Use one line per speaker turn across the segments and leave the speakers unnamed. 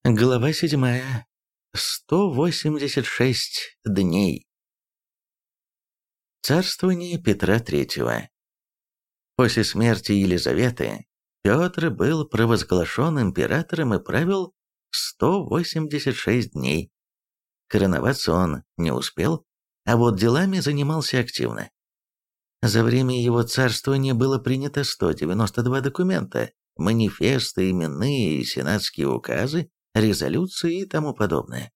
Глава 7. 186 дней. Царствование Петра III. После смерти Елизаветы Петр был провозглашен императором и правил 186 дней. Короноваться он не успел, а вот делами занимался активно. За время его царствования было принято 192 документа, манифесты, именные и сенатские указы, резолюции и тому подобное.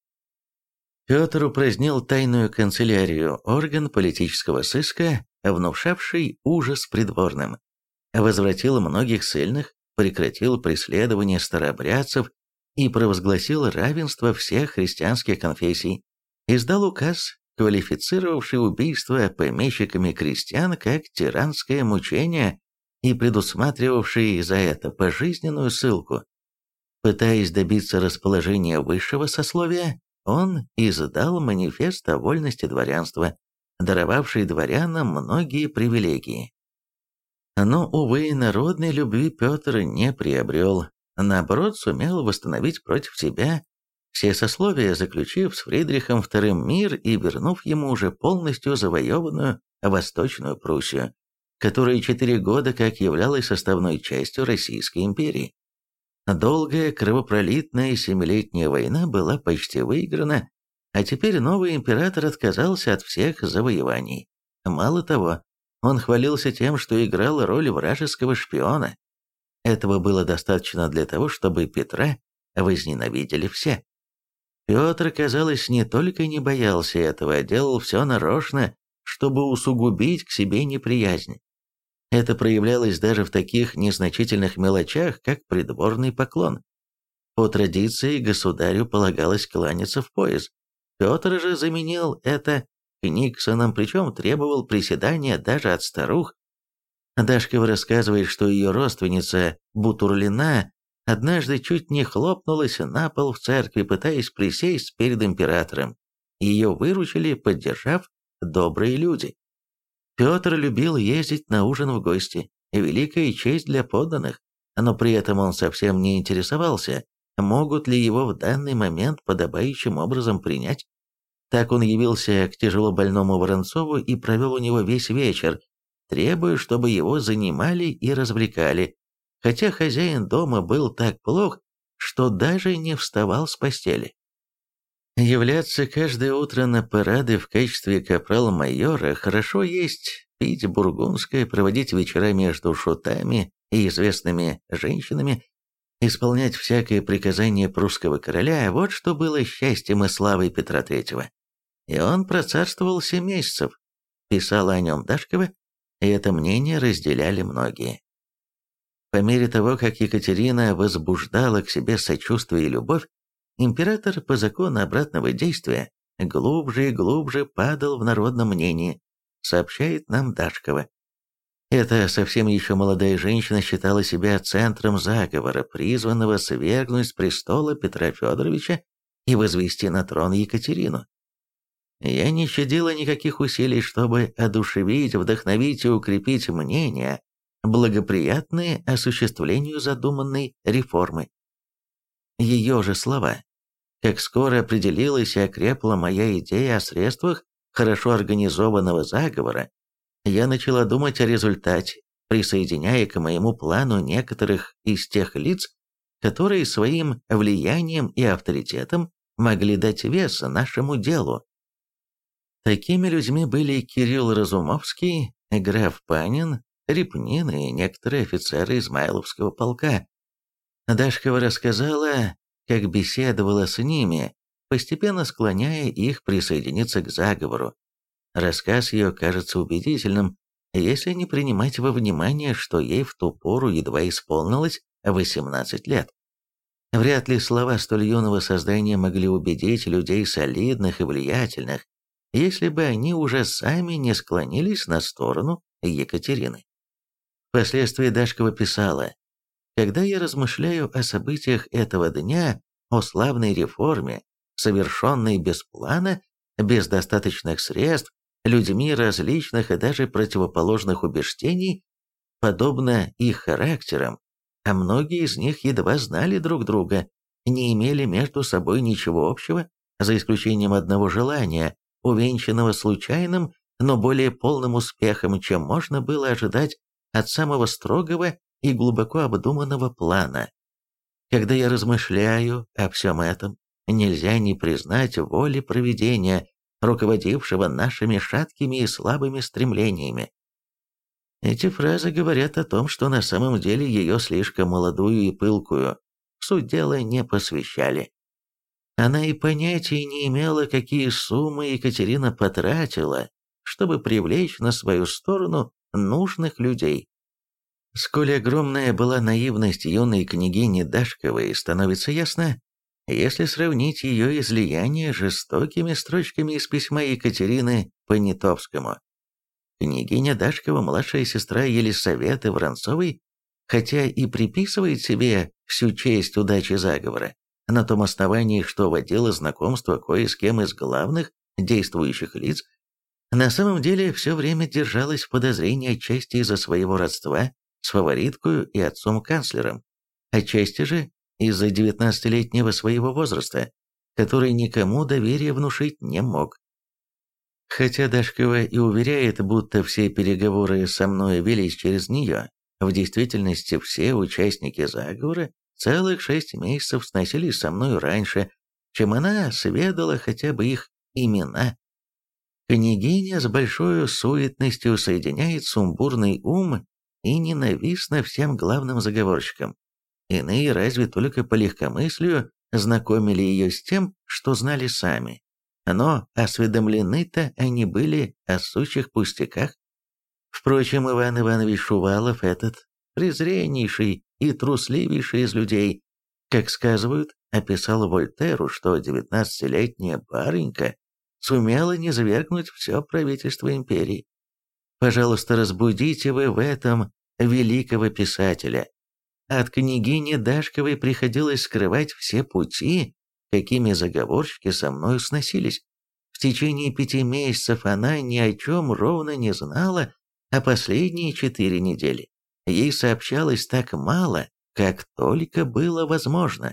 Петр упразднил тайную канцелярию, орган политического сыска, внушавший ужас придворным, возвратил многих ссыльных, прекратил преследование старообрядцев и провозгласил равенство всех христианских конфессий, издал указ, квалифицировавший убийство помещиками крестьян как тиранское мучение и предусматривавший за это пожизненную ссылку. Пытаясь добиться расположения высшего сословия, он издал манифест о вольности дворянства, даровавший дворянам многие привилегии. Но, увы, народной любви Петр не приобрел, наоборот, сумел восстановить против себя все сословия, заключив с Фридрихом II мир и вернув ему уже полностью завоеванную Восточную Пруссию, которая 4 года как являлась составной частью Российской империи. Долгая кровопролитная семилетняя война была почти выиграна, а теперь новый император отказался от всех завоеваний. Мало того, он хвалился тем, что играл роль вражеского шпиона. Этого было достаточно для того, чтобы Петра возненавидели все. Петр, казалось, не только не боялся этого, а делал все нарочно, чтобы усугубить к себе неприязнь. Это проявлялось даже в таких незначительных мелочах, как придворный поклон. По традиции государю полагалось кланяться в пояс. Петр же заменил это книксоном, причем требовал приседания даже от старух. Дашкова рассказывает, что ее родственница Бутурлина однажды чуть не хлопнулась на пол в церкви, пытаясь присесть перед императором. Ее выручили, поддержав добрые люди. Петр любил ездить на ужин в гости, великая честь для подданных, но при этом он совсем не интересовался, могут ли его в данный момент подобающим образом принять. Так он явился к тяжело больному Воронцову и провел у него весь вечер, требуя, чтобы его занимали и развлекали, хотя хозяин дома был так плох, что даже не вставал с постели. Являться каждое утро на парады в качестве капрал-майора, хорошо есть, пить бургундское, проводить вечера между шутами и известными женщинами, исполнять всякое приказание прусского короля – вот что было счастьем и славой Петра III. И он процарствовал 7 месяцев, писала о нем Дашкова, и это мнение разделяли многие. По мере того, как Екатерина возбуждала к себе сочувствие и любовь, император по закону обратного действия глубже и глубже падал в народном мнении, сообщает нам Дашкова. Эта совсем еще молодая женщина считала себя центром заговора, призванного свергнуть с престола Петра Федоровича и возвести на трон Екатерину. Я не щадила никаких усилий, чтобы одушевить, вдохновить и укрепить мнения, благоприятные осуществлению задуманной реформы. Ее же слова. Как скоро определилась и окрепла моя идея о средствах хорошо организованного заговора, я начала думать о результате, присоединяя к моему плану некоторых из тех лиц, которые своим влиянием и авторитетом могли дать вес нашему делу. Такими людьми были Кирилл Разумовский, граф Панин, Репнин и некоторые офицеры Измайловского полка. Дашкова рассказала, как беседовала с ними, постепенно склоняя их присоединиться к заговору. Рассказ ее кажется убедительным, если не принимать во внимание, что ей в ту пору едва исполнилось 18 лет. Вряд ли слова столь юного создания могли убедить людей солидных и влиятельных, если бы они уже сами не склонились на сторону Екатерины. Впоследствии Дашкова писала: «Когда я размышляю о событиях этого дня, о славной реформе, совершенной без плана, без достаточных средств, людьми различных и даже противоположных убеждений, подобно их характерам, а многие из них едва знали друг друга, не имели между собой ничего общего, за исключением одного желания, увенчанного случайным, но более полным успехом, чем можно было ожидать от самого строгого и глубоко обдуманного плана. Когда я размышляю о всем этом, нельзя не признать воли провидения, руководившего нашими шаткими и слабыми стремлениями. Эти фразы говорят о том, что на самом деле ее слишком молодую и пылкую в суть дела не посвящали. Она и понятия не имела, какие суммы Екатерина потратила, чтобы привлечь на свою сторону нужных людей. Сколь огромная была наивность юной княгини Дашковой, становится ясно, если сравнить ее излияние с жестокими строчками из письма Екатерины Понятовскому. Княгиня Дашкова, младшая сестра Елисаветы Воронцовой, хотя и приписывает себе всю честь удачи заговора, на том основании, что водила знакомство кое с кем из главных действующих лиц, на самом деле все время держалась в подозрении отчасти из-за своего родства с фавориткою и отцом-канцлером, отчасти же из-за 19-летнего своего возраста, который никому доверия внушить не мог. Хотя Дашкова и уверяет, будто все переговоры со мной велись через нее, в действительности все участники заговора целых 6 месяцев сносились со мной раньше, чем она сведала хотя бы их имена. Княгиня с большой суетностью соединяет сумбурный ум и ненавистна всем главным заговорщикам. Иные разве только по легкомыслию знакомили ее с тем, что знали сами. Но осведомлены-то они были о сущих пустяках. Впрочем, Иван Иванович Шувалов, этот презреннейший и трусливейший из людей, как сказывают, описал Вольтеру, что 19-летняя барынька сумела низвергнуть все правительство империи. Пожалуйста, разбудите вы в этом великого писателя. От княгини Дашковой приходилось скрывать все пути, какими заговорщики со мною сносились. В течение 5 месяцев она ни о чем ровно не знала, а последние 4 недели ей сообщалось так мало, как только было возможно.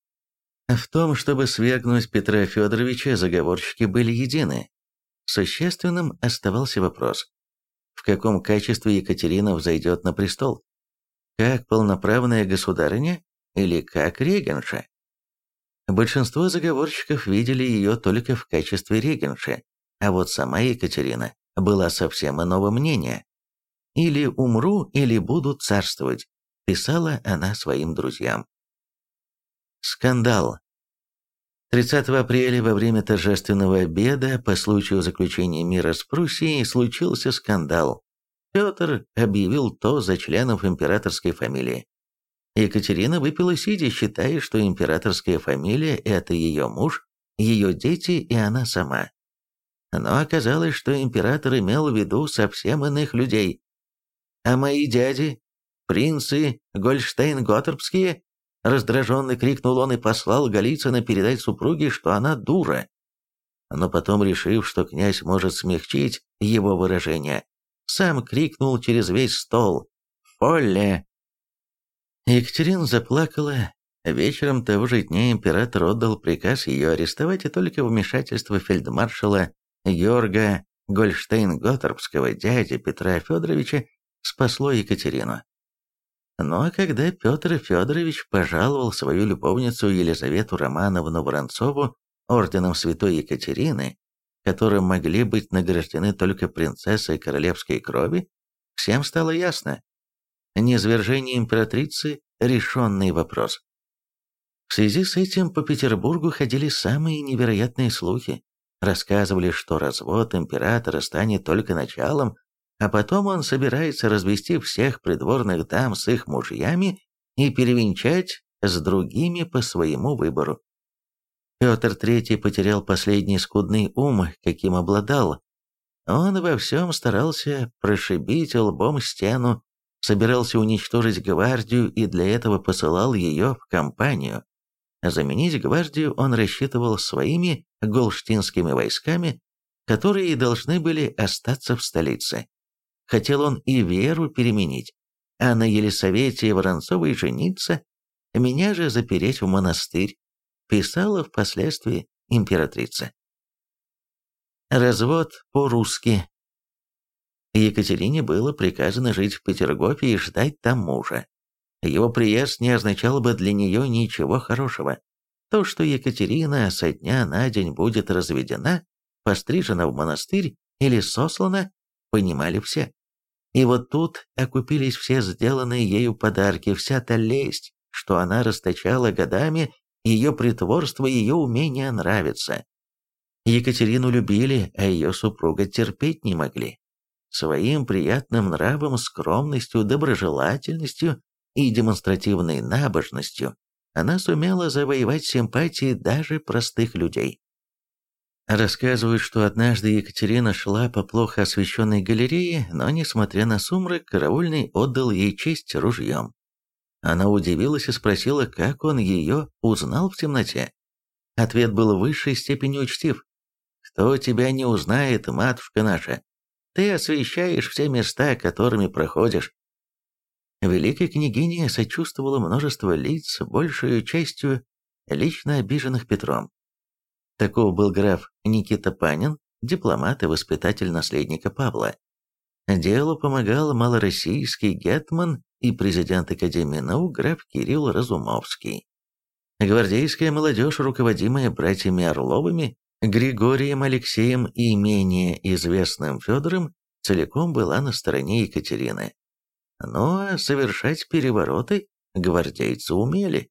В том, чтобы свергнуть Петра Федоровича, заговорщики были едины. Существенным оставался вопрос, в каком качестве Екатерина взойдет на престол? Как полноправная государыня или как регенша? Большинство заговорщиков видели ее только в качестве регенши, а вот сама Екатерина была совсем иного мнения. «Или умру, или буду царствовать», – писала она своим друзьям. Скандал. 30 апреля во время торжественного обеда по случаю заключения мира с Пруссией случился скандал. Петр объявил тост за членов императорской фамилии. Екатерина выпила сидя, считая, что императорская фамилия – это ее муж, ее дети и она сама. Но оказалось, что император имел в виду совсем иных людей. «А мои дяди, принцы Гольштейн-Готторпские?» – раздраженно крикнул он и послал Голицына передать супруге, что она дура. Но потом, решив, что князь может смягчить его выражение, сам крикнул через весь стол «Фолле!». Екатерина заплакала. Вечером того же дня император отдал приказ ее арестовать, и только вмешательство фельдмаршала Георга Гольштейн-Готторпского, дяди Петра Федоровича, спасло Екатерину. Но когда Петр Федорович пожаловал свою любовницу Елизавету Романовну Воронцову орденом Святой Екатерины, которым могли быть награждены только принцессы королевской крови, всем стало ясно. Низвержение императрицы – решенный вопрос. В связи с этим по Петербургу ходили самые невероятные слухи. Рассказывали, что развод императора станет только началом, а потом он собирается развести всех придворных дам с их мужьями и перевенчать с другими по своему выбору. Петр III потерял последний скудный ум, каким обладал. Он во всем старался прошибить лбом стену, собирался уничтожить гвардию и для этого посылал ее в кампанию. Заменить гвардию он рассчитывал своими голштинскими войсками, которые должны были остаться в столице. Хотел он и веру переменить, а на Елисавете Воронцовой жениться, меня же запереть в монастырь, писала впоследствии императрица. Развод по-русски. Екатерине было приказано жить в Петергофе и ждать там мужа. Его приезд не означал бы для нее ничего хорошего. То, что Екатерина со дня на день будет разведена, пострижена в монастырь или сослана, понимали все. И вот тут окупились все сделанные ею подарки, вся та лесть, что она расточала годами, ее притворство, ее умение нравиться. Екатерину любили, а ее супруга терпеть не могли. Своим приятным нравом, скромностью, доброжелательностью и демонстративной набожностью она сумела завоевать симпатии даже простых людей. Рассказывают, что однажды Екатерина шла по плохо освещенной галерее, но, несмотря на сумрак, караульный отдал ей честь ружьем. Она удивилась и спросила, как он ее узнал в темноте. Ответ был в высшей степени учтив. «Кто тебя не узнает, матушка наша? Ты освещаешь все места, которыми проходишь». Великой княгине сочувствовало множество лиц, большую частью лично обиженных Петром. Таков был граф Никита Панин, дипломат и воспитатель наследника Павла. Делу помогал малороссийский гетман и президент Академии наук граф Кирилл Разумовский. Гвардейская молодежь, руководимая братьями Орловыми, Григорием Алексеем и менее известным Федором, целиком была на стороне Екатерины. Но совершать перевороты гвардейцы умели.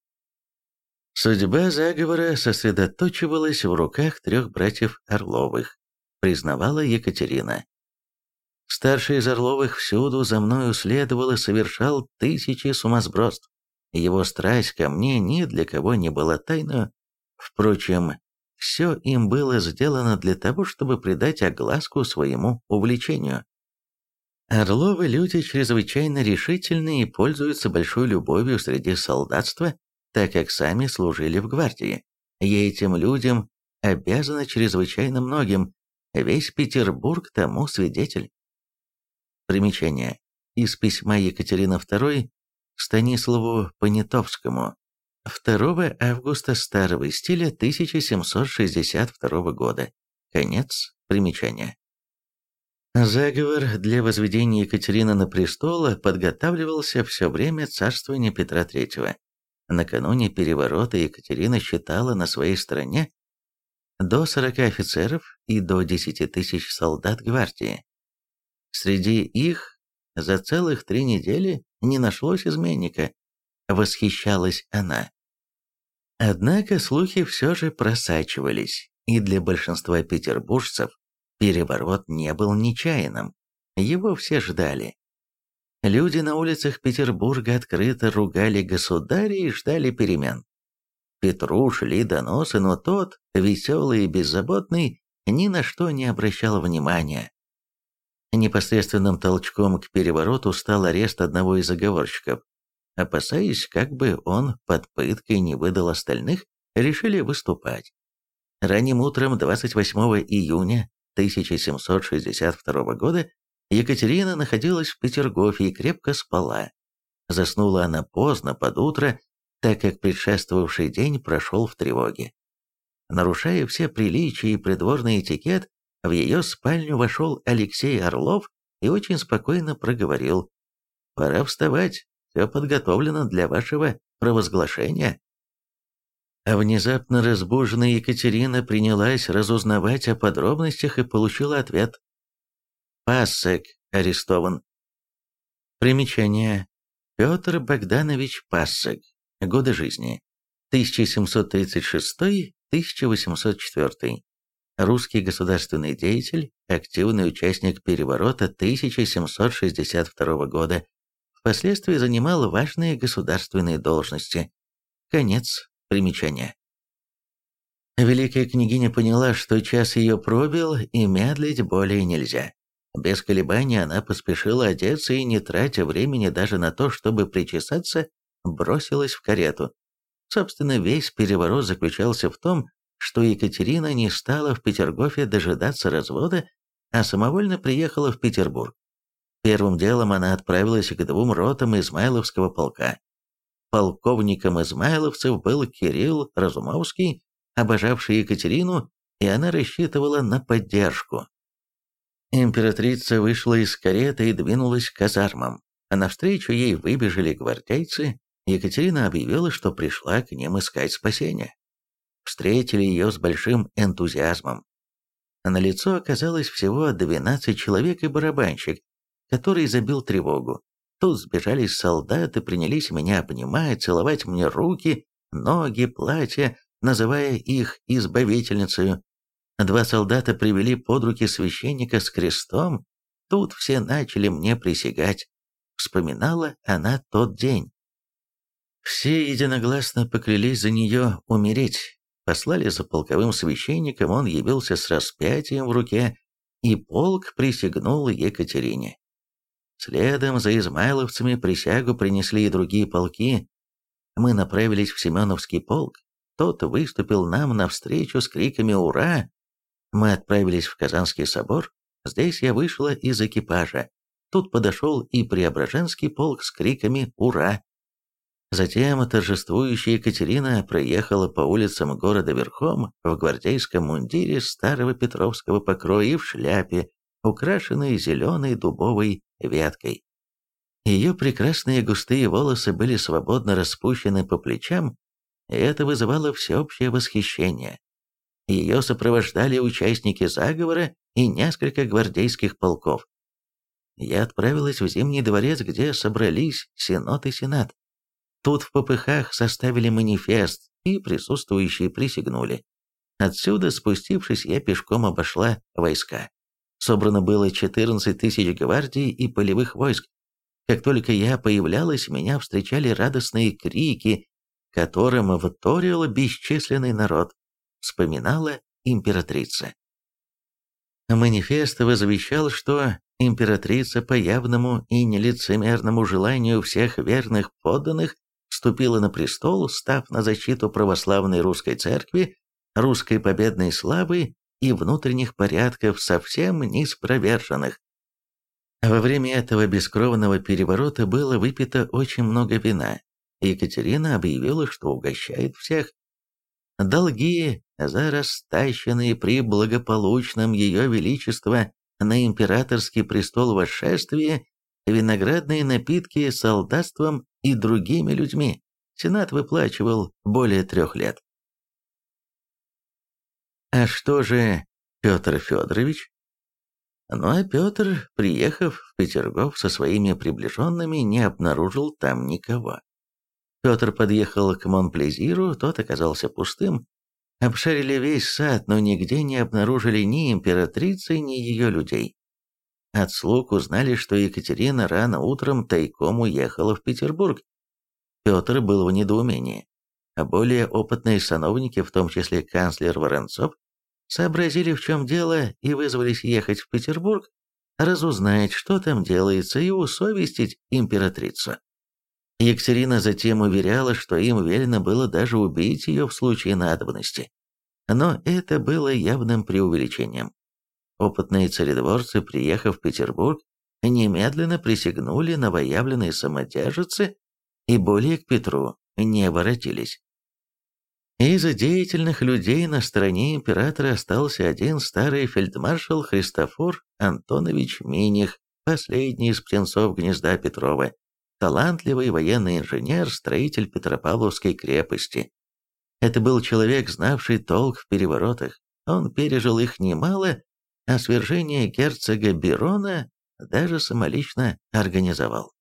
Судьба заговора сосредоточивалась в руках трех братьев Орловых, признавала Екатерина. Старший из Орловых всюду за мною следовал и совершал тысячи сумасбродств. Его страсть ко мне ни для кого не была тайною. Впрочем, все им было сделано для того, чтобы придать огласку своему увлечению. Орловы люди чрезвычайно решительные и пользуются большой любовью среди солдатства, так как сами служили в гвардии. И этим людям обязаны чрезвычайно многим, весь Петербург тому свидетель. Примечание. Из письма Екатерины II Станиславу Понятовскому 2 августа старого стиля 1762 года. Конец примечания. Заговор для возведения Екатерины на престол подготавливался все время царствования Петра III. Накануне переворота Екатерина считала на своей стороне до 40 офицеров и до 10 тысяч солдат гвардии. Среди их за целых 3 недели не нашлось изменника, восхищалась она. Однако слухи все же просачивались, и для большинства петербуржцев переворот не был нечаянным, его все ждали. Люди на улицах Петербурга открыто ругали государя и ждали перемен. Петру шли доносы, но тот, веселый и беззаботный, ни на что не обращал внимания. Непосредственным толчком к перевороту стал арест одного из заговорщиков. Опасаясь, как бы он под пыткой не выдал остальных, решили выступать. Ранним утром 28 июня 1762 года Екатерина находилась в Петергофе и крепко спала. Заснула она поздно, под утро, так как предшествовавший день прошел в тревоге. Нарушая все приличия и придворный этикет, в ее спальню вошел Алексей Орлов и очень спокойно проговорил: «Пора вставать, все подготовлено для вашего провозглашения». А внезапно разбуженная Екатерина принялась разузнавать о подробностях и получила ответ: Пассек арестован. Примечание. Петр Богданович Пассек. Годы жизни. 1736-1804. Русский государственный деятель, активный участник переворота 1762 года. Впоследствии занимал важные государственные должности. Конец примечания. Великая княгиня поняла, что час ее пробил, и медлить более нельзя. Без колебаний она поспешила одеться и, не тратя времени даже на то, чтобы причесаться, бросилась в карету. Собственно, весь переворот заключался в том, что Екатерина не стала в Петергофе дожидаться развода, а самовольно приехала в Петербург. Первым делом она отправилась к 2 ротам Измайловского полка. Полковником измайловцев был Кирилл Разумовский, обожавший Екатерину, и она рассчитывала на поддержку. Императрица вышла из кареты и двинулась к казармам, а навстречу ей выбежали гвардейцы. Екатерина объявила, что пришла к ним искать спасения. Встретили ее с большим энтузиазмом. На лицо оказалось всего 12 человек и барабанщик, который забил тревогу. Тут сбежались солдаты, принялись меня обнимать, целовать мне руки, ноги, платья, называя их избавительницей. 2 солдата привели под руки священника с крестом. Тут все начали мне присягать. Вспоминала она тот день. Все единогласно поклялись за нее умереть. Послали за полковым священником, он явился с распятием в руке, и полк присягнул Екатерине. Следом за измайловцами присягу принесли и другие полки. Мы направились в Семеновский полк. Тот выступил нам навстречу с криками «Ура!». Мы отправились в Казанский собор. Здесь я вышла из экипажа. Тут подошел и Преображенский полк с криками «Ура!». Затем торжествующая Екатерина проехала по улицам города верхом в гвардейском мундире старого петровского покроя и в шляпе, украшенной зеленой дубовой веткой. Ее прекрасные густые волосы были свободно распущены по плечам, и это вызывало всеобщее восхищение. Ее сопровождали участники заговора и несколько гвардейских полков. Я отправилась в Зимний дворец, где собрались Сенат и Сенат. Тут в попыхах составили манифест, и присутствующие присягнули. Отсюда, спустившись, я пешком обошла войска. Собрано было 14 тысяч гвардии и полевых войск. Как только я появлялась, меня встречали радостные крики, которым вторил бесчисленный народ, вспоминала императрица. Манифест возвещал, что императрица по явному и нелицемерному желанию всех верных подданных вступила на престол, став на защиту православной русской церкви, русской победной славы и внутренних порядков совсем неспроверженных. Во время этого бескровного переворота было выпито очень много вина. Екатерина объявила, что угощает всех. Долги за растащенные при благополучном Ее Величества на императорский престол восшествии, виноградные напитки солдатством и другими людьми Сенат выплачивал более 3 лет. А что же Петр Федорович? Ну а Петр, приехав в Петергоф со своими приближенными, не обнаружил там никого. Петр подъехал к Монплезиру, тот оказался пустым. Обшарили весь сад, но нигде не обнаружили ни императрицы, ни ее людей. От слуг узнали, что Екатерина рано утром тайком уехала в Петербург. Петр был в недоумении. А более опытные сановники, в том числе канцлер Воронцов, сообразили, в чем дело, и вызвались ехать в Петербург, разузнать, что там делается, и усовестить императрицу. Екатерина затем уверяла, что им велено было даже убить ее в случае надобности. Но это было явным преувеличением. Опытные царедворцы, приехав в Петербург, немедленно присягнули новоявленной самодержице и более к Петру не воротились. Из деятельных людей на стороне императора остался один старый фельдмаршал Христофор Антонович Миних, последний из птенцов гнезда Петрова, талантливый военный инженер, строитель Петропавловской крепости. Это был человек, знавший толк в переворотах. Он пережил их немало, а свержение герцога Бирона даже самолично организовал.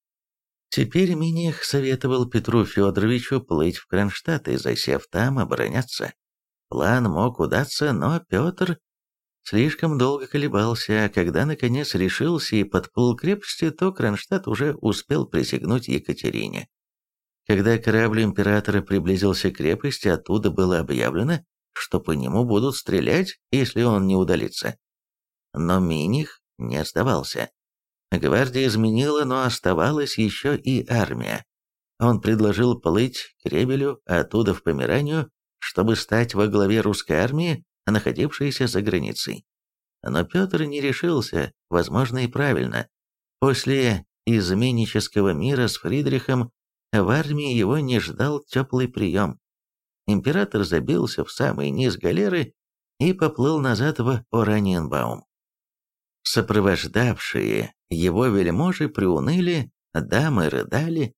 Теперь Миних советовал Петру Федоровичу плыть в Кронштадт и, засев там, обороняться. План мог удаться, но Петр слишком долго колебался, а когда наконец решился и подплыл к крепости, то Кронштадт уже успел присягнуть Екатерине. Когда корабль императора приблизился к крепости, оттуда было объявлено, что по нему будут стрелять, если он не удалится. Но Миних не сдавался. Гвардия изменила, но оставалась еще и армия. Он предложил плыть к Ревелю, а оттуда в Померанию, чтобы стать во главе русской армии, находившейся за границей. Но Петр не решился, возможно и правильно. После изменнического мира с Фридрихом в армии его не ждал теплый прием. Император забился в самый низ галеры и поплыл назад в Ораниенбаум. Сопровождавшие его вельможи приуныли, дамы рыдали.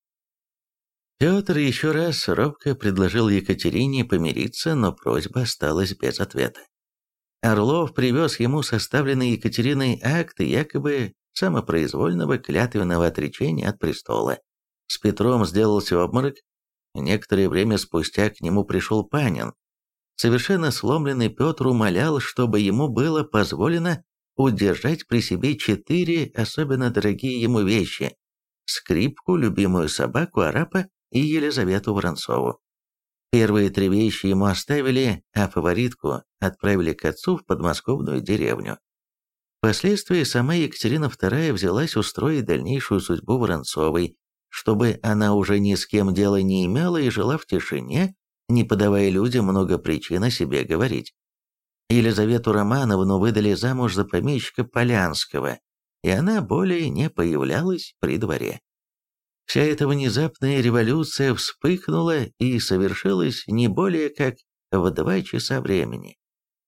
Петр еще раз робко предложил Екатерине помириться, но просьба осталась без ответа. Орлов привез ему составленный Екатериной акт якобы самопроизвольного клятвенного отречения от престола. С Петром сделался обморок. Некоторое время спустя к нему пришел Панин. Совершенно сломленный Петр умолял, чтобы ему было позволено удержать при себе 4 особенно дорогие ему вещи: скрипку, любимую собаку Арапа и Елизавету Воронцову. Первые 3 вещи ему оставили, а фаворитку отправили к отцу в подмосковную деревню. Впоследствии сама Екатерина II взялась устроить дальнейшую судьбу Воронцовой, чтобы она уже ни с кем дела не имела и жила в тишине, не подавая людям много причин о себе говорить. Елизавету Романовну выдали замуж за помещика Полянского, и она более не появлялась при дворе. Вся эта внезапная революция вспыхнула и совершилась не более как в 2 часа времени.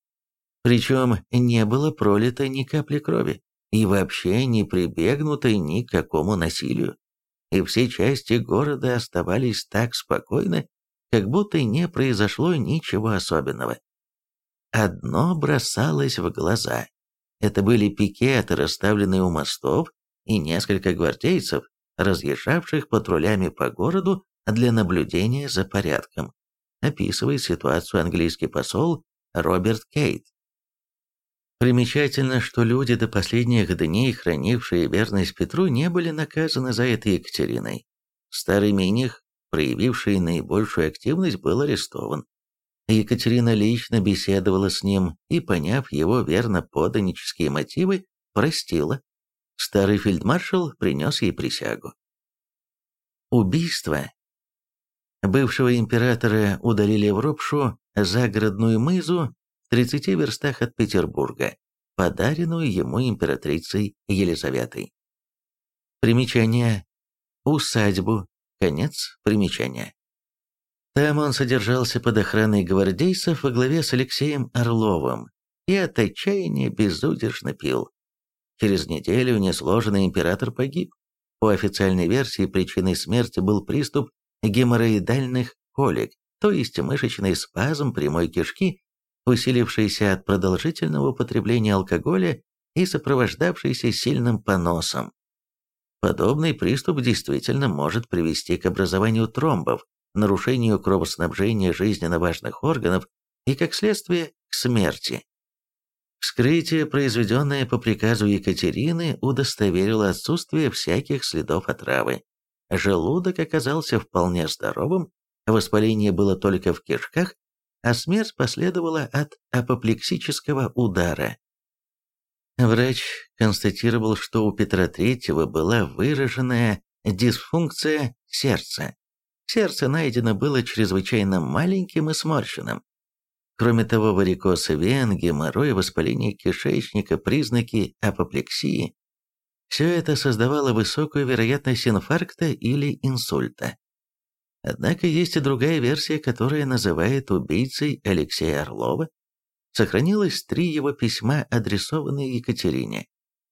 Причем не было пролито ни капли крови, и вообще не прибегнуто ни к какому насилию. И все части города оставались так спокойны, как будто не произошло ничего особенного. Одно бросалось в глаза. Это были пикеты, расставленные у мостов, и несколько гвардейцев, разъезжавших патрулями по городу для наблюдения за порядком, описывает ситуацию английский посол Роберт Кейт. Примечательно, что люди, до последних дней хранившие верность Петру, не были наказаны за это Екатериной. Старый Миних, проявивший наибольшую активность, был арестован. Екатерина лично беседовала с ним и, поняв его верно-подданнические мотивы, простила. Старый фельдмаршал принес ей присягу. Убийство. Бывшего императора удалили в Ропшу, загородную мызу, в 30 верстах от Петербурга, подаренную ему императрицей Елизаветой. Примечание. Усадьбу. Конец примечания. Там он содержался под охраной гвардейцев во главе с Алексеем Орловым и от отчаяния безудержно пил. Через неделю несложенный император погиб. По официальной версии причиной смерти был приступ геморроидальных колик, то есть мышечный спазм прямой кишки, усилившийся от продолжительного употребления алкоголя и сопровождавшийся сильным поносом. Подобный приступ действительно может привести к образованию тромбов, нарушению кровоснабжения жизненно важных органов и, как следствие, к смерти. Вскрытие, произведенное по приказу Екатерины, удостоверило отсутствие всяких следов отравы. Желудок оказался вполне здоровым, воспаление было только в кишках, а смерть последовала от апоплексического удара. Врач констатировал, что у Петра III была выраженная дисфункция сердца. Сердце найдено было чрезвычайно маленьким и сморщенным. Кроме того, варикоз вен, геморрой, воспаление кишечника, признаки апоплексии – все это создавало высокую вероятность инфаркта или инсульта. Однако есть и другая версия, которая называет убийцей Алексея Орлова. Сохранилось 3 его письма, адресованные Екатерине.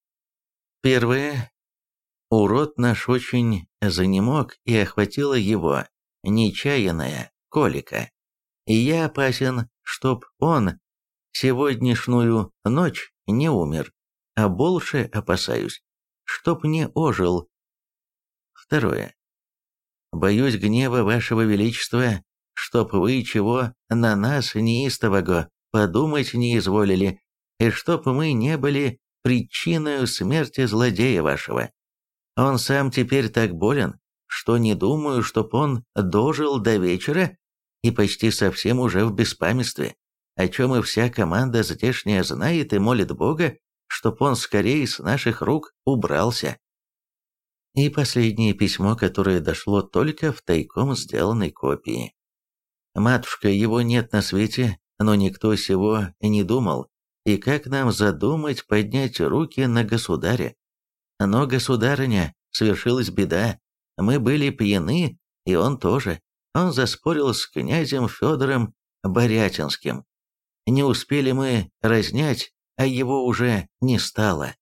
Первое. Урод наш очень занемог, и охватила его нечаянная колика. И я опасен, чтоб он сегодняшнюю ночь не умер, а больше опасаюсь, чтоб не ожил. Второе. Боюсь гнева вашего величества, чтоб вы чего на нас неистового подумать не изволили, и чтоб мы не были причиною смерти злодея вашего. Он сам теперь так болен, что не думаю, чтоб он дожил до вечера и почти совсем уже в беспамятстве, о чем и вся команда здешняя знает и молит Бога, чтоб он скорее с наших рук убрался. И последнее письмо, которое дошло только в тайком сделанной копии. «Матушка, его нет на свете, но никто сего не думал, и как нам задумать поднять руки на государя? Но, государыня, свершилась беда, мы были пьяны, И он тоже. Он заспорил с князем Федором Борятинским. Не успели мы разнять, а его уже не стало.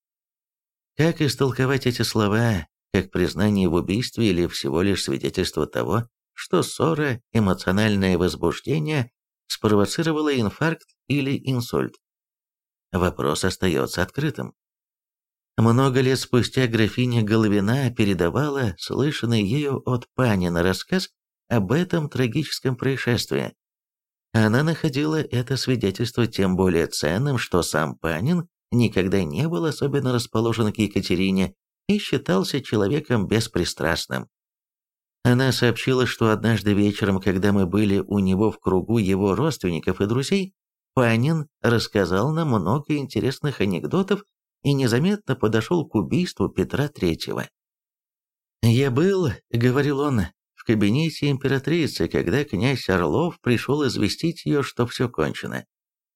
Как истолковать эти слова, как признание в убийстве или всего лишь свидетельство того, что ссора, эмоциональное возбуждение спровоцировало инфаркт или инсульт? Вопрос остается открытым. Много лет спустя графиня Головина передавала слышанный ею от Панина рассказ об этом трагическом происшествии. Она находила это свидетельство тем более ценным, что сам Панин никогда не был особенно расположен к Екатерине и считался человеком беспристрастным. Она сообщила, что однажды вечером, когда мы были у него в кругу его родственников и друзей, Панин рассказал нам много интересных анекдотов и незаметно подошел к убийству Петра Третьего. «Я был, — говорил он, — в кабинете императрицы, когда князь Орлов пришел известить ее, что все кончено.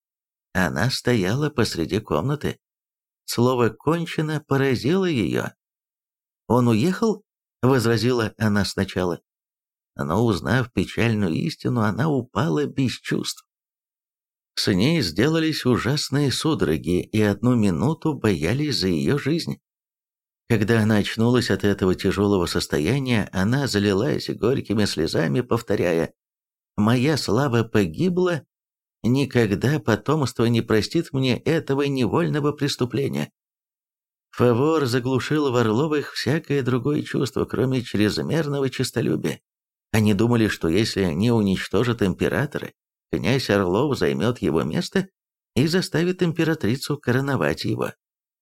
Она стояла посреди комнаты. Слово «кончено» поразило ее. «Он уехал?» — возразила она сначала. Но, узнав печальную истину, она упала без чувств. С ней сделались ужасные судороги, и одну минуту боялись за ее жизнь. Когда она очнулась от этого тяжелого состояния, она залилась горькими слезами, повторяя: «Моя слава погибла, никогда потомство не простит мне этого невольного преступления». Фавор заглушил в Орловых всякое другое чувство, кроме чрезмерного честолюбия. Они думали, что если они уничтожат императора, князь Орлов займет его место и заставит императрицу короновать его.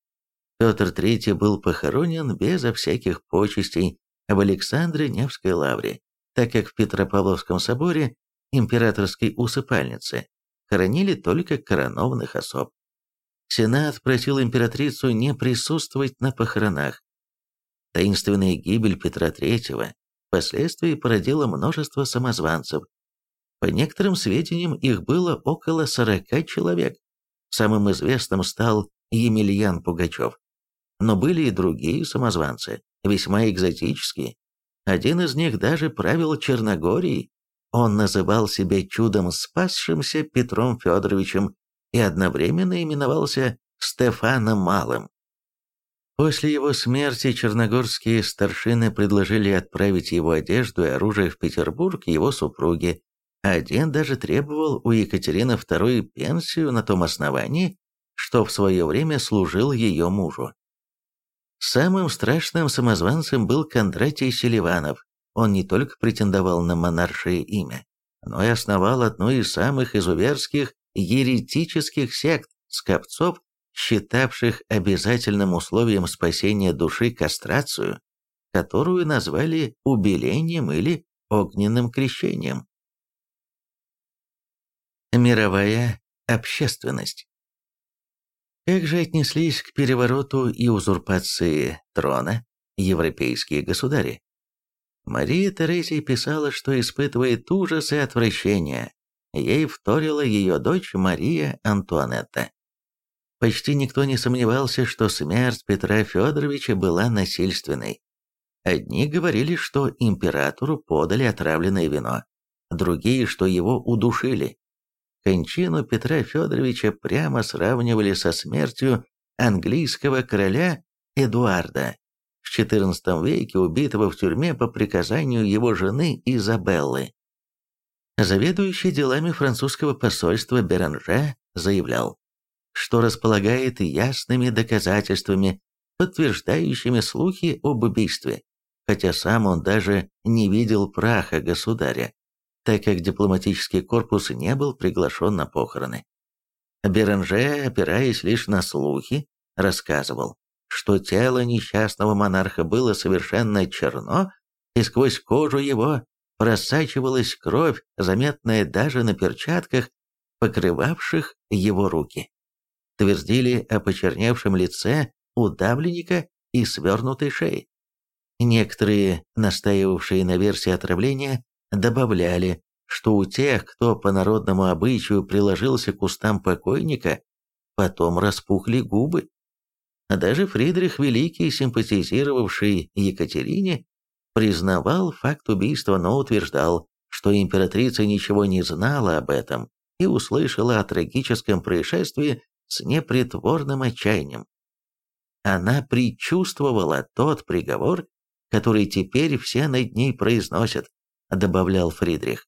Петр III был похоронен безо всяких почестей в Александре Невской лавре, так как в Петропавловском соборе императорской усыпальницы хоронили только коронованных особ. Сенат просил императрицу не присутствовать на похоронах. Таинственная гибель Петра III впоследствии породила множество самозванцев. По некоторым сведениям, их было около 40 человек. Самым известным стал Емельян Пугачев. Но были и другие самозванцы, весьма экзотические. Один из них даже правил Черногорией. Он называл себя чудом спасшимся Петром Федоровичем и одновременно именовался Стефаном Малым. После его смерти черногорские старшины предложили отправить его одежду и оружие в Петербург его супруге. Один даже требовал у Екатерины II пенсию на том основании, что в свое время служил ее мужу. Самым страшным самозванцем был Кондратий Селиванов. Он не только претендовал на монаршее имя, но и основал одну из самых изуверских еретических сект скопцов, считавших обязательным условием спасения души кастрацию, которую назвали убелением или огненным крещением. Мировая общественность. Как же отнеслись к перевороту и узурпации трона европейские государи? Мария Терезия писала, что испытывает ужас и отвращение. Ей вторила ее дочь Мария Антуанетта. Почти никто не сомневался, что смерть Петра Федоровича была насильственной. Одни говорили, что императору подали отравленное вино, другие, что его удушили. Кончину Петра Федоровича прямо сравнивали со смертью английского короля Эдуарда, в XIV веке убитого в тюрьме по приказанию его жены Изабеллы. Заведующий делами французского посольства Беранже заявлял, что располагает ясными доказательствами, подтверждающими слухи об убийстве, хотя сам он даже не видел праха государя, так как дипломатический корпус не был приглашен на похороны. Беранже, опираясь лишь на слухи, рассказывал, что тело несчастного монарха было совершенно черно, и сквозь кожу его просачивалась кровь, заметная даже на перчатках, покрывавших его руки. Твердили о почерневшем лице удавленника и свернутой шее. Некоторые, настаивавшие на версии отравления, добавляли, что у тех, кто по народному обычаю приложился к устам покойника, потом распухли губы. Даже Фридрих Великий, симпатизировавший Екатерине, признавал факт убийства, но утверждал, что императрица ничего не знала об этом и услышала о трагическом происшествии с непритворным отчаянием. Она предчувствовала тот приговор, который теперь все над ней произносят, добавлял Фридрих.